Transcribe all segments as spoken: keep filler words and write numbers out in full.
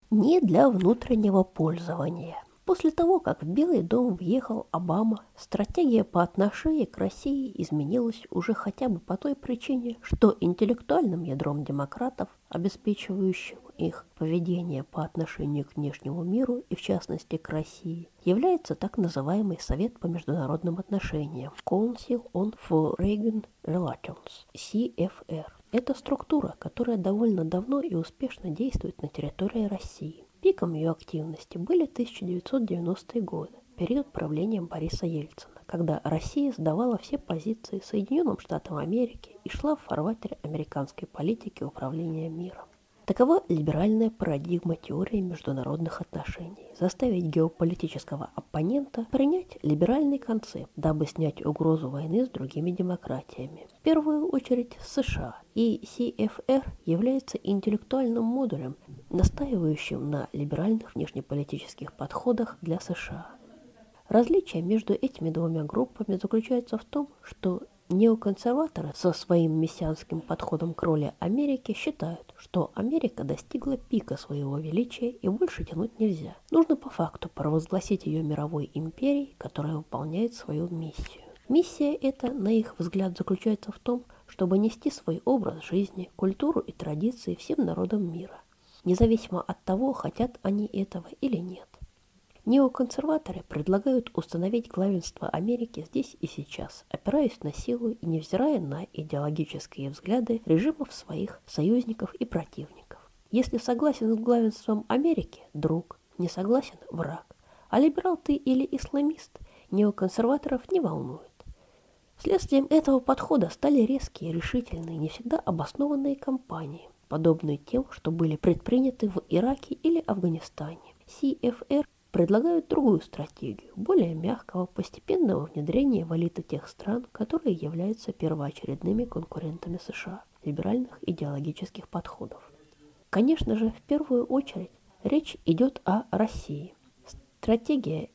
Не для внутреннего пользования. После того, как в Белый дом въехал Обама, стратегия по отношению к России изменилась уже хотя бы по той причине, что интеллектуальным ядром демократов, обеспечивающим их поведение по отношению к внешнему миру и в частности к России, является так называемый Совет по международным отношениям Council on Foreign Relations, си эф эр. Это структура, которая довольно давно и успешно действует на территории России. Пиком ее активности были тысяча девятьсот девяностые годы, период правления Бориса Ельцина, когда Россия сдавала все позиции Соединенным Штатам Америки и шла в фарватере американской политики управления миром. Такова либеральная парадигма теории международных отношений – заставить геополитического оппонента принять либеральный концепт, дабы снять угрозу войны с другими демократиями. В первую очередь США, и си эф эр является интеллектуальным модулем, настаивающим на либеральных внешнеполитических подходах для США. Различие между этими двумя группами заключается в том, что неоконсерваторы со своим мессианским подходом к роли Америки считают, что Америка достигла пика своего величия и больше тянуть нельзя. Нужно по факту провозгласить ее мировой империей, которая выполняет свою миссию. Миссия эта, на их взгляд, заключается в том, чтобы нести свой образ жизни, культуру и традиции всем народам мира, независимо от того, хотят они этого или нет. Неоконсерваторы предлагают установить главенство Америки здесь и сейчас, опираясь на силу и невзирая на идеологические взгляды режимов своих союзников и противников. Если согласен с главенством Америки – друг, не согласен – враг. А либерал ты или исламист неоконсерваторов не волнует. Следствием этого подхода стали резкие, решительные, не всегда обоснованные кампании, подобные тем, что были предприняты в Ираке или Афганистане. си эф эр предлагают другую стратегию, более мягкого, постепенного внедрения в элиты тех стран, которые являются первоочередными конкурентами США, либеральных идеологических подходов. Конечно же, в первую очередь речь идет о России. Стратегия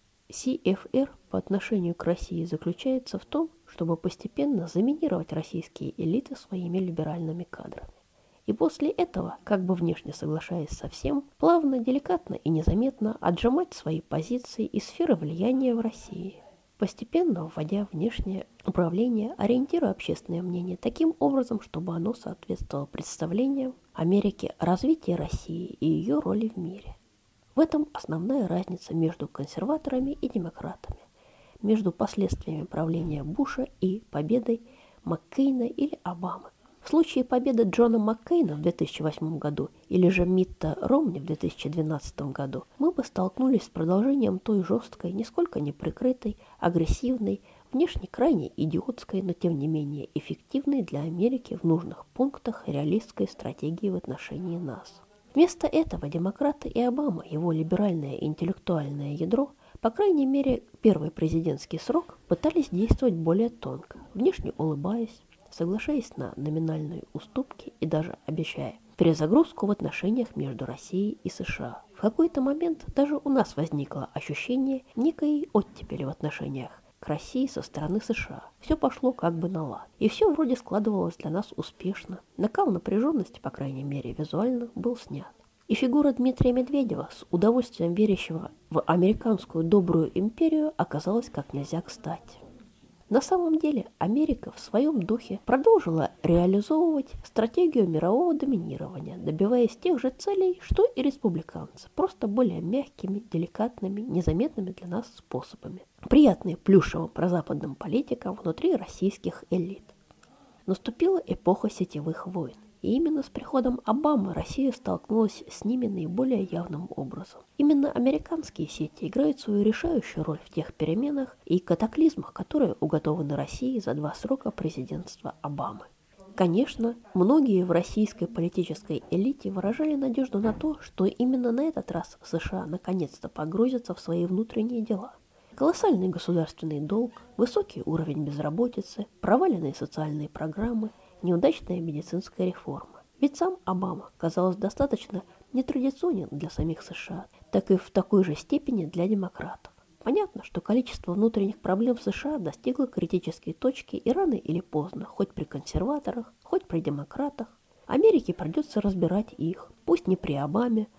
си эф эр по отношению к России заключается в том, чтобы постепенно заминировать российские элиты своими либеральными кадрами. И после этого, как бы внешне соглашаясь со всем, плавно, деликатно и незаметно отжимать свои позиции и сферы влияния в России, постепенно вводя внешнее управление, ориентируя общественное мнение таким образом, чтобы оно соответствовало представлениям Америки о развитии России и ее роли в мире. В этом основная разница между консерваторами и демократами, между последствиями правления Буша и победой Маккейна или Обамы. В случае победы Джона Маккейна в две тысячи восьмом году или же Митта Ромни в две тысячи двенадцатом году мы бы столкнулись с продолжением той жесткой, нисколько не прикрытой, агрессивной, внешне крайне идиотской, но тем не менее эффективной для Америки в нужных пунктах реалистской стратегии в отношении нас. Вместо этого демократы и Обама, его либеральное интеллектуальное ядро, по крайней мере первый президентский срок, пытались действовать более тонко, внешне улыбаясь, соглашаясь на номинальные уступки и даже обещая перезагрузку в отношениях между Россией и США. В какой-то момент даже у нас возникло ощущение некой оттепели в отношениях к России со стороны США. Все пошло как бы на лад. И все вроде складывалось для нас успешно. Накал напряженности, по крайней мере визуально, был снят. И фигура Дмитрия Медведева, с удовольствием верящего в американскую добрую империю, оказалась как нельзя кстати. На самом деле Америка в своем духе продолжила реализовывать стратегию мирового доминирования, добиваясь тех же целей, что и республиканцы, просто более мягкими, деликатными, незаметными для нас способами, приятные плюшевым прозападным политикам внутри российских элит. Наступила эпоха сетевых войн. И именно с приходом Обамы Россия столкнулась с ними наиболее явным образом. Именно американские сети играют свою решающую роль в тех переменах и катаклизмах, которые уготованы России за два срока президентства Обамы. Конечно, многие в российской политической элите выражали надежду на то, что именно на этот раз США наконец-то погрузятся в свои внутренние дела. Колоссальный государственный долг, высокий уровень безработицы, проваленные социальные программы, неудачная медицинская реформа. Ведь сам Обама, казалось, достаточно нетрадиционен для самих США, так и в такой же степени для демократов. Понятно, что количество внутренних проблем в США достигло критической точки и рано или поздно, хоть при консерваторах, хоть при демократах, Америке придется разбирать их, пусть не при Обаме,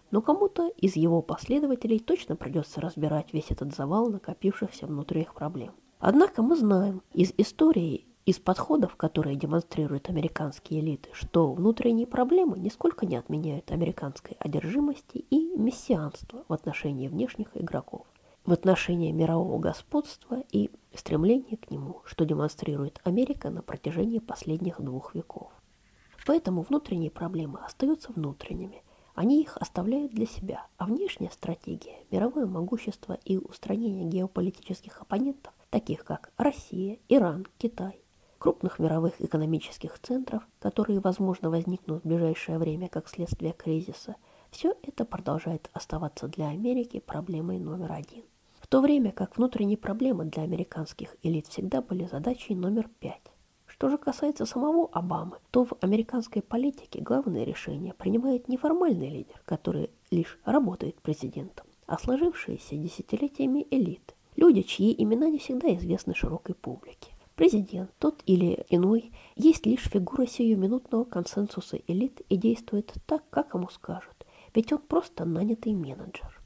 Но кому-то из его последователей точно придется разбирать весь этот завал накопившихся внутренних проблем. Однако мы знаем из истории, из подходов, которые демонстрируют американские элиты, что внутренние проблемы нисколько не отменяют американской одержимости и мессианства в отношении внешних игроков, в отношении мирового господства и стремления к нему, что демонстрирует Америка на протяжении последних двух веков. Поэтому внутренние проблемы остаются внутренними, они их оставляют для себя, а внешняя стратегия, мировое могущество и устранение геополитических оппонентов, таких как Россия, Иран, Китай, крупных мировых экономических центров, которые, возможно, возникнут в ближайшее время как следствие кризиса, все это продолжает оставаться для Америки проблемой номер один. В то время как внутренние проблемы для американских элит всегда были задачей номер пять. Что же касается самого Обамы, то в американской политике главные решения принимает не формальный лидер, который лишь работает президентом, а сложившиеся десятилетиями элиты, люди, чьи имена не всегда известны широкой публике. Президент, тот или иной, есть лишь фигура сиюминутного консенсуса элит и действует так, как ему скажут, ведь он просто нанятый менеджер.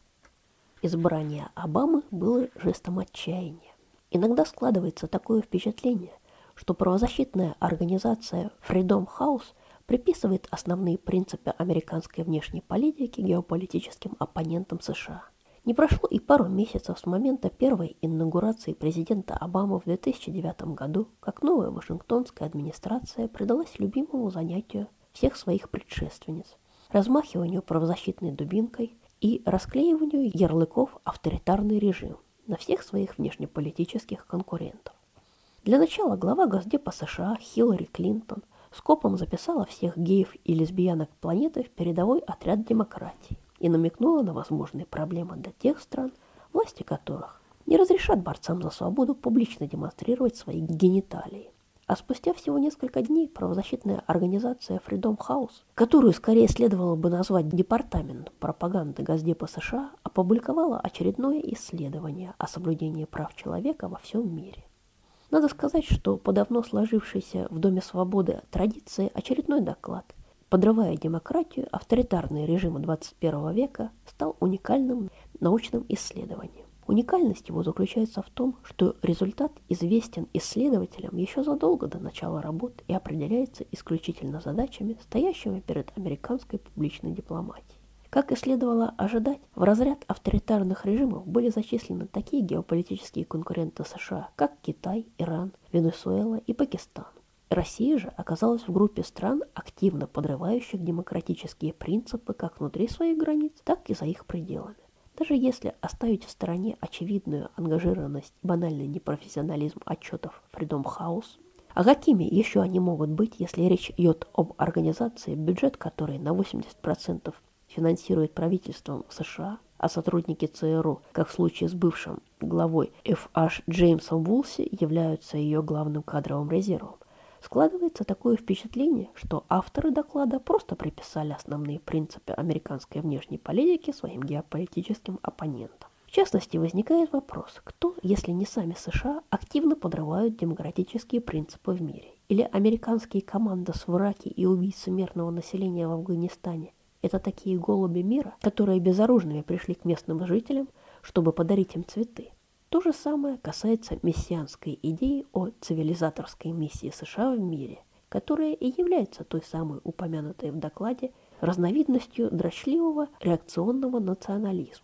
Избрание Обамы было жестом отчаяния. Иногда складывается такое впечатление, что правозащитная организация Freedom House приписывает основные принципы американской внешней политики геополитическим оппонентам США. Не прошло и пару месяцев с момента первой инаугурации президента Обамы в две тысячи девятом году, как новая вашингтонская администрация предалась любимому занятию всех своих предшественниц – размахиванию правозащитной дубинкой и расклеиванию ярлыков «авторитарный режим» на всех своих внешнеполитических конкурентов. Для начала глава Госдепа США Хиллари Клинтон скопом записала всех геев и лесбиянок планеты в передовой отряд демократии и намекнула на возможные проблемы для тех стран, власти которых не разрешат борцам за свободу публично демонстрировать свои гениталии. А спустя всего несколько дней правозащитная организация Freedom House, которую скорее следовало бы назвать Департамент пропаганды Госдепа США, опубликовала очередное исследование о соблюдении прав человека во всем мире. Надо сказать, что по давно сложившейся в Доме свободы традиции очередной доклад, подрывая демократию, авторитарные режимы двадцать первого века, стал уникальным научным исследованием. Уникальность его заключается в том, что результат известен исследователям еще задолго до начала работ и определяется исключительно задачами, стоящими перед американской публичной дипломатией. Как и следовало ожидать, в разряд авторитарных режимов были зачислены такие геополитические конкуренты США, как Китай, Иран, Венесуэла и Пакистан. Россия же оказалась в группе стран, активно подрывающих демократические принципы как внутри своих границ, так и за их пределами. Даже если оставить в стороне очевидную ангажированность и банальный непрофессионализм отчетов Freedom House, а какими еще они могут быть, если речь идет об организации, бюджет которой на восемьдесят процентов финансирует правительством США, а сотрудники ЦРУ, как в случае с бывшим главой эф аш Джеймсом Вулси, являются ее главным кадровым резервом. Складывается такое впечатление, что авторы доклада просто приписали основные принципы американской внешней политики своим геополитическим оппонентам. В частности, возникает вопрос, кто, если не сами США, активно подрывают демократические принципы в мире? Или американские командос в Ираке и убийцы мирного населения в Афганистане – это такие голуби мира, которые безоружными пришли к местным жителям, чтобы подарить им цветы? То же самое касается мессианской идеи о цивилизаторской миссии США в мире, которая и является той самой упомянутой в докладе разновидностью дрочливого реакционного национализма.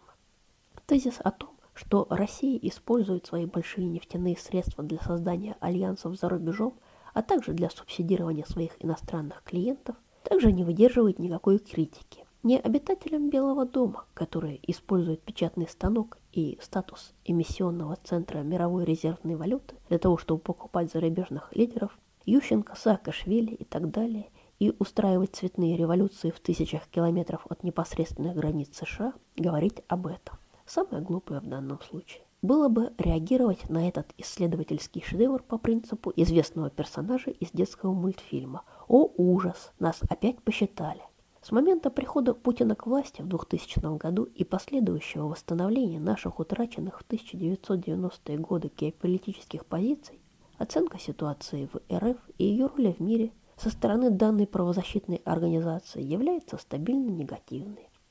Тезис о том, что Россия использует свои большие нефтяные средства для создания альянсов за рубежом, а также для субсидирования своих иностранных клиентов, также не выдерживает никакой критики. Не обитателям Белого дома, которые используют печатный станок и статус эмиссионного центра мировой резервной валюты для того, чтобы покупать зарубежных лидеров, Ющенко, Саакашвили и так далее, и устраивать цветные революции в тысячах километров от непосредственных границ США, говорить об этом. Самое глупое в данном случае было бы реагировать на этот исследовательский шедевр по принципу известного персонажа из детского мультфильма «О, ужас! Нас опять посчитали!». С момента прихода Путина к власти в двухтысячном году и последующего восстановления наших утраченных в тысяча девятьсот девяностые годы геополитических позиций, оценка ситуации в эр эф и ее роли в мире со стороны данной правозащитной организации является стабильно негативной.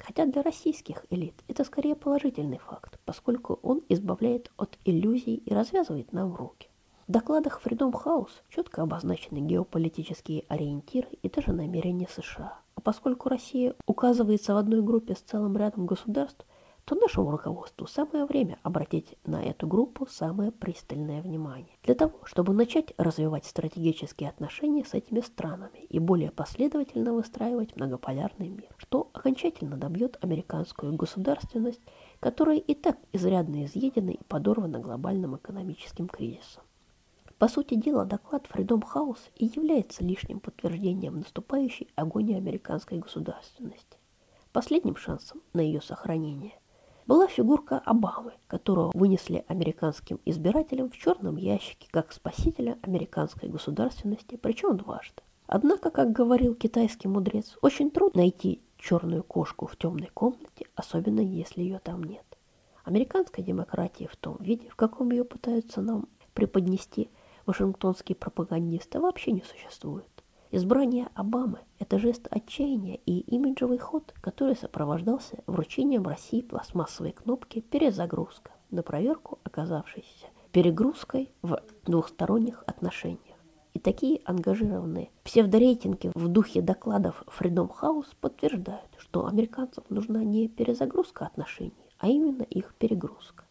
Хотя для российских элит это скорее положительный факт, поскольку он избавляет от иллюзий и развязывает нам руки. В докладах Freedom House четко обозначены геополитические ориентиры и даже намерения США. А поскольку Россия указывается в одной группе с целым рядом государств, то нашему руководству самое время обратить на эту группу самое пристальное внимание. Для того, чтобы начать развивать стратегические отношения с этими странами и более последовательно выстраивать многополярный мир, что окончательно добьет американскую государственность, которая и так изрядно изъедена и подорвана глобальным экономическим кризисом. По сути дела, доклад Freedom House и является лишним подтверждением наступающей агонии американской государственности. Последним шансом на ее сохранение была фигурка Обамы, которого вынесли американским избирателям в черном ящике как спасителя американской государственности, причем дважды. Однако, как говорил китайский мудрец, очень трудно найти черную кошку в темной комнате, особенно если ее там нет. Американская демократия в том виде, в каком ее пытаются нам преподнести вашингтонские пропагандисты, вообще не существует. Избрание Обамы – это жест отчаяния и имиджевый ход, который сопровождался вручением России пластмассовой кнопки «Перезагрузка» на проверку, оказавшейся перегрузкой в двухсторонних отношениях. И такие ангажированные псевдорейтинги в духе докладов Freedom House подтверждают, что американцам нужна не перезагрузка отношений, а именно их перегрузка.